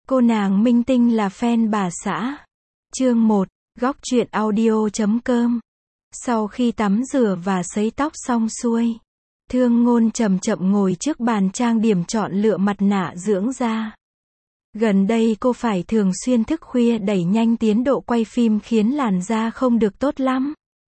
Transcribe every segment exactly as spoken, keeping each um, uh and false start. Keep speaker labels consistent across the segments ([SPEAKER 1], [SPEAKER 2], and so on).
[SPEAKER 1] Cô nàng minh tinh là fan bà xã. Chương một, góc truyện audio chấm com. Sau khi tắm rửa và sấy tóc xong xuôi, Thương Ngôn chậm chậm ngồi trước bàn trang điểm chọn lựa mặt nạ dưỡng da. Gần đây cô phải thường xuyên thức khuya đẩy nhanh tiến độ quay phim khiến làn da không được tốt lắm.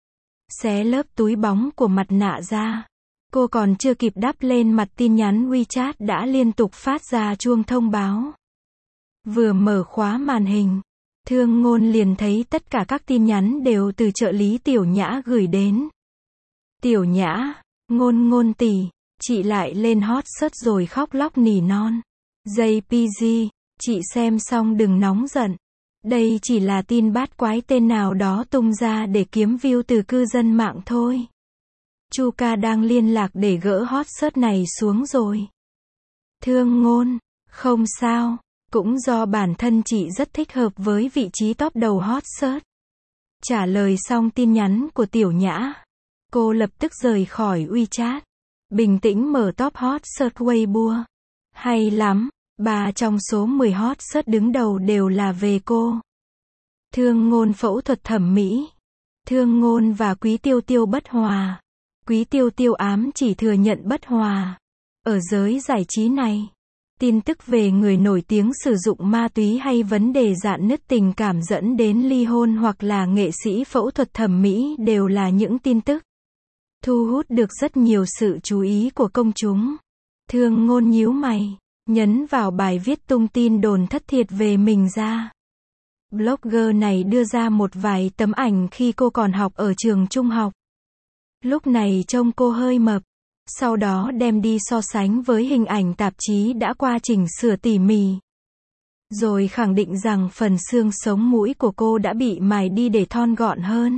[SPEAKER 1] Xé lớp túi bóng của mặt nạ ra. Cô còn chưa kịp đắp lên mặt tin nhắn WeChat đã liên tục phát ra chuông thông báo. Vừa mở khóa màn hình, Thương Ngôn liền thấy tất cả các tin nhắn đều từ trợ lý Tiểu Nhã gửi đến. Tiểu Nhã, Ngôn Ngôn tỷ, chị lại lên hot search rồi khóc lóc nỉ non. gi pê giê, chị xem xong đừng nóng giận. Đây chỉ là tin bát quái tên nào đó tung ra để kiếm view từ cư dân mạng thôi. Chu ca đang liên lạc để gỡ hot search này xuống rồi. Thương Ngôn, không sao, cũng do bản thân chị rất thích hợp với vị trí top đầu hot search. Trả lời xong tin nhắn của Tiểu Nhã, cô lập tức rời khỏi WeChat, bình tĩnh mở top hot search Weibo. Hay lắm, ba trong số mười hot search đứng đầu đều là về cô. Thương Ngôn phẫu thuật thẩm mỹ. Thương Ngôn và Quý Tiêu Tiêu bất hòa. Quý Tiêu Tiêu ám chỉ thừa nhận bất hòa. Ở giới giải trí này, tin tức về người nổi tiếng sử dụng ma túy hay vấn đề rạn nứt tình cảm dẫn đến ly hôn hoặc là nghệ sĩ phẫu thuật thẩm mỹ đều là những tin tức thu hút được rất nhiều sự chú ý của công chúng. Thương Ngôn nhíu mày, nhấn vào bài viết tung tin đồn thất thiệt về mình ra. Blogger này đưa ra một vài tấm ảnh khi cô còn học ở trường trung học. Lúc này trông cô hơi mập. Sau đó đem đi so sánh với hình ảnh tạp chí đã qua chỉnh sửa tỉ mỉ. Rồi khẳng định rằng phần xương sống mũi của cô đã bị mài đi để thon gọn hơn.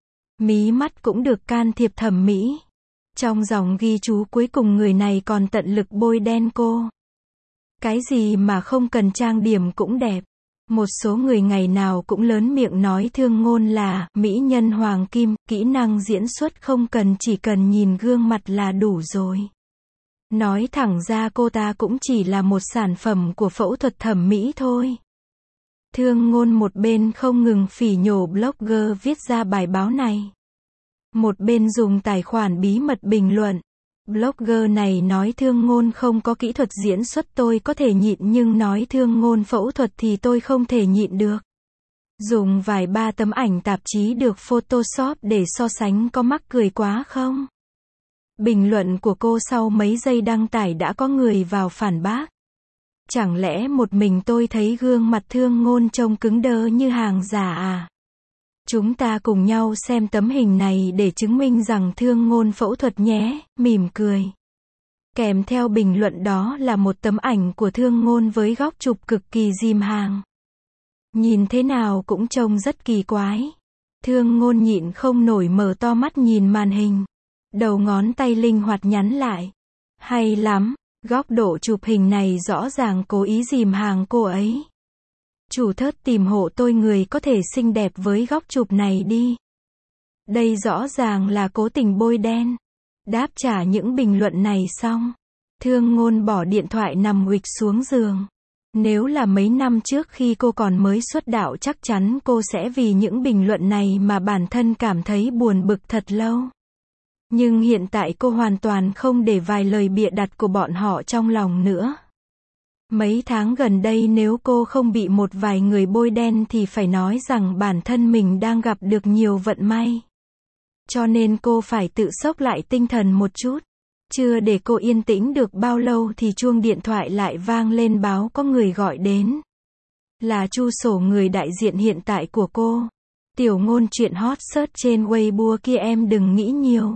[SPEAKER 1] Mí mắt cũng được can thiệp thẩm mỹ. Trong dòng ghi chú cuối cùng người này còn tận lực bôi đen cô. Cái gì mà không cần trang điểm cũng đẹp. Một số người ngày nào cũng lớn miệng nói Thương Ngôn là mỹ nhân hoàng kim, kỹ năng diễn xuất không cần, chỉ cần nhìn gương mặt là đủ rồi. Nói thẳng ra cô ta cũng chỉ là một sản phẩm của phẫu thuật thẩm mỹ thôi. Thương Ngôn một bên không ngừng phỉ nhổ blogger viết ra bài báo này, một bên dùng tài khoản bí mật bình luận. Blogger này nói Thương Ngôn không có kỹ thuật diễn xuất tôi có thể nhịn, nhưng nói Thương Ngôn phẫu thuật thì tôi không thể nhịn được. Dùng vài ba tấm ảnh tạp chí được Photoshop để so sánh có mắc cười quá không? Bình luận của cô sau mấy giây đăng tải đã có người vào phản bác. Chẳng lẽ một mình tôi thấy gương mặt Thương Ngôn trông cứng đơ như hàng giả à? Chúng ta cùng nhau xem tấm hình này để chứng minh rằng Thương Ngôn phẫu thuật nhé, mỉm cười. Kèm theo bình luận đó là một tấm ảnh của Thương Ngôn với góc chụp cực kỳ dìm hàng. Nhìn thế nào cũng trông rất kỳ quái. Thương Ngôn nhịn không nổi mở to mắt nhìn màn hình. Đầu ngón tay linh hoạt nhắn lại. Hay lắm, góc độ chụp hình này rõ ràng cố ý dìm hàng cô ấy. Chủ thớt tìm hộ tôi người có thể xinh đẹp với góc chụp này đi. Đây rõ ràng là cố tình bôi đen. Đáp trả những bình luận này xong, Thương Ngôn bỏ điện thoại nằm huỵch xuống giường. Nếu là mấy năm trước khi cô còn mới xuất đạo chắc chắn cô sẽ vì những bình luận này mà bản thân cảm thấy buồn bực thật lâu. Nhưng hiện tại cô hoàn toàn không để vài lời bịa đặt của bọn họ trong lòng nữa. Mấy tháng gần đây nếu cô không bị một vài người bôi đen thì phải nói rằng bản thân mình đang gặp được nhiều vận may. Cho nên cô phải tự xốc lại tinh thần một chút. Chưa để cô yên tĩnh được bao lâu thì chuông điện thoại lại vang lên báo có người gọi đến. Là Chu Sổ, người đại diện hiện tại của cô. Tiểu Ngôn chuyện hot search trên Weibo kia em đừng nghĩ nhiều.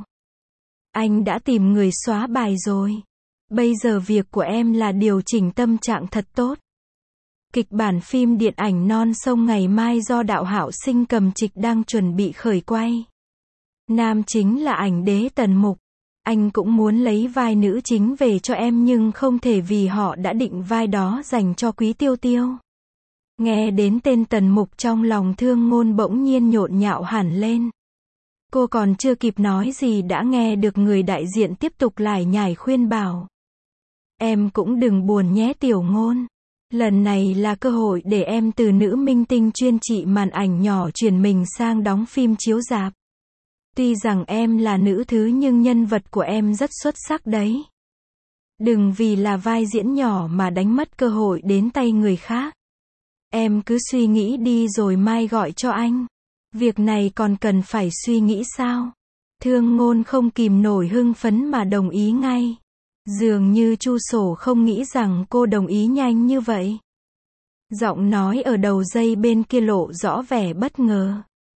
[SPEAKER 1] Anh đã tìm người xóa bài rồi. Bây giờ việc của em là điều chỉnh tâm trạng thật tốt. Kịch bản phim điện ảnh Non Sông ngày mai do đạo Hạo Sinh cầm trịch đang chuẩn bị khởi quay. Nam chính là ảnh đế Tần Mục. Anh cũng muốn lấy vai nữ chính về cho em nhưng không thể vì họ đã định vai đó dành cho Quý Tiêu Tiêu. Nghe đến tên Tần Mục trong lòng Thương Ngôn bỗng nhiên nhộn nhạo hẳn lên. Cô còn chưa kịp nói gì đã nghe được người đại diện tiếp tục lải nhải khuyên bảo. Em cũng đừng buồn nhé Tiểu Ngôn. Lần này là cơ hội để em từ nữ minh tinh chuyên trị màn ảnh nhỏ chuyển mình sang đóng phim chiếu rạp. Tuy rằng em là nữ thứ nhưng nhân vật của em rất xuất sắc đấy. Đừng vì là vai diễn nhỏ mà đánh mất cơ hội đến tay người khác. Em cứ suy nghĩ đi rồi mai gọi cho anh. Việc này còn cần phải suy nghĩ sao? Thương Ngôn không kìm nổi hưng phấn mà đồng ý ngay. Dường như Chu Sổ không nghĩ rằng cô đồng ý nhanh như vậy. Giọng nói ở đầu dây bên kia lộ rõ vẻ bất ngờ.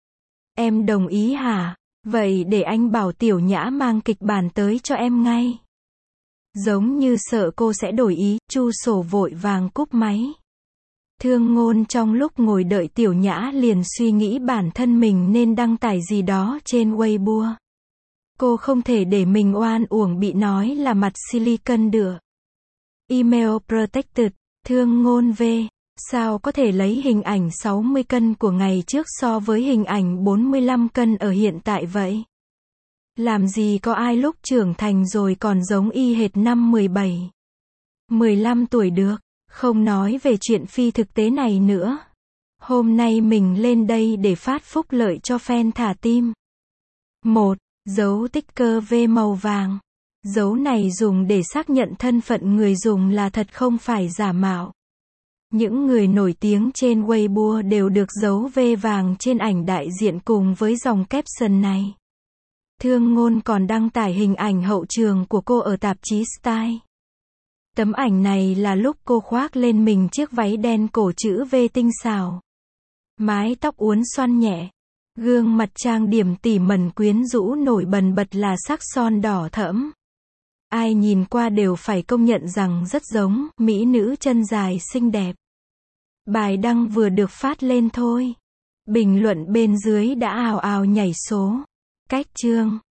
[SPEAKER 1] Em đồng ý hả? Vậy để anh bảo Tiểu Nhã mang kịch bản tới cho em ngay. Giống như sợ cô sẽ đổi ý, Chu Sổ vội vàng cúp máy. Thương Ngôn trong lúc ngồi đợi Tiểu Nhã liền suy nghĩ bản thân mình nên đăng tải gì đó trên Weibo. Cô không thể để mình oan uổng bị nói là mặt silicon được. Email protected, Thương Ngôn V. Sao có thể lấy hình ảnh sáu mươi cân của ngày trước so với hình ảnh bốn mươi lăm cân ở hiện tại vậy? Làm gì có ai lúc trưởng thành rồi còn giống y hệt năm mười bảy, mười lăm tuổi được. Không nói về chuyện phi thực tế này nữa. Hôm nay mình lên đây để phát phúc lợi cho fan thả tim. một. Dấu sticker V màu vàng. Dấu này dùng để xác nhận thân phận người dùng là thật không phải giả mạo. Những người nổi tiếng trên Weibo đều được dấu V vàng trên ảnh đại diện cùng với dòng caption này. Thương Ngôn còn đăng tải hình ảnh hậu trường của cô ở tạp chí Style. Tấm ảnh này là lúc cô khoác lên mình chiếc váy đen cổ chữ V tinh xảo. Mái tóc uốn xoăn nhẹ. Gương mặt trang điểm tỉ mẩn quyến rũ nổi bần bật là sắc son đỏ thẫm. Ai nhìn qua đều phải công nhận rằng rất giống mỹ nữ chân dài xinh đẹp. Bài đăng vừa được phát lên thôi. Bình luận bên dưới đã ào ào nhảy số. Cách chương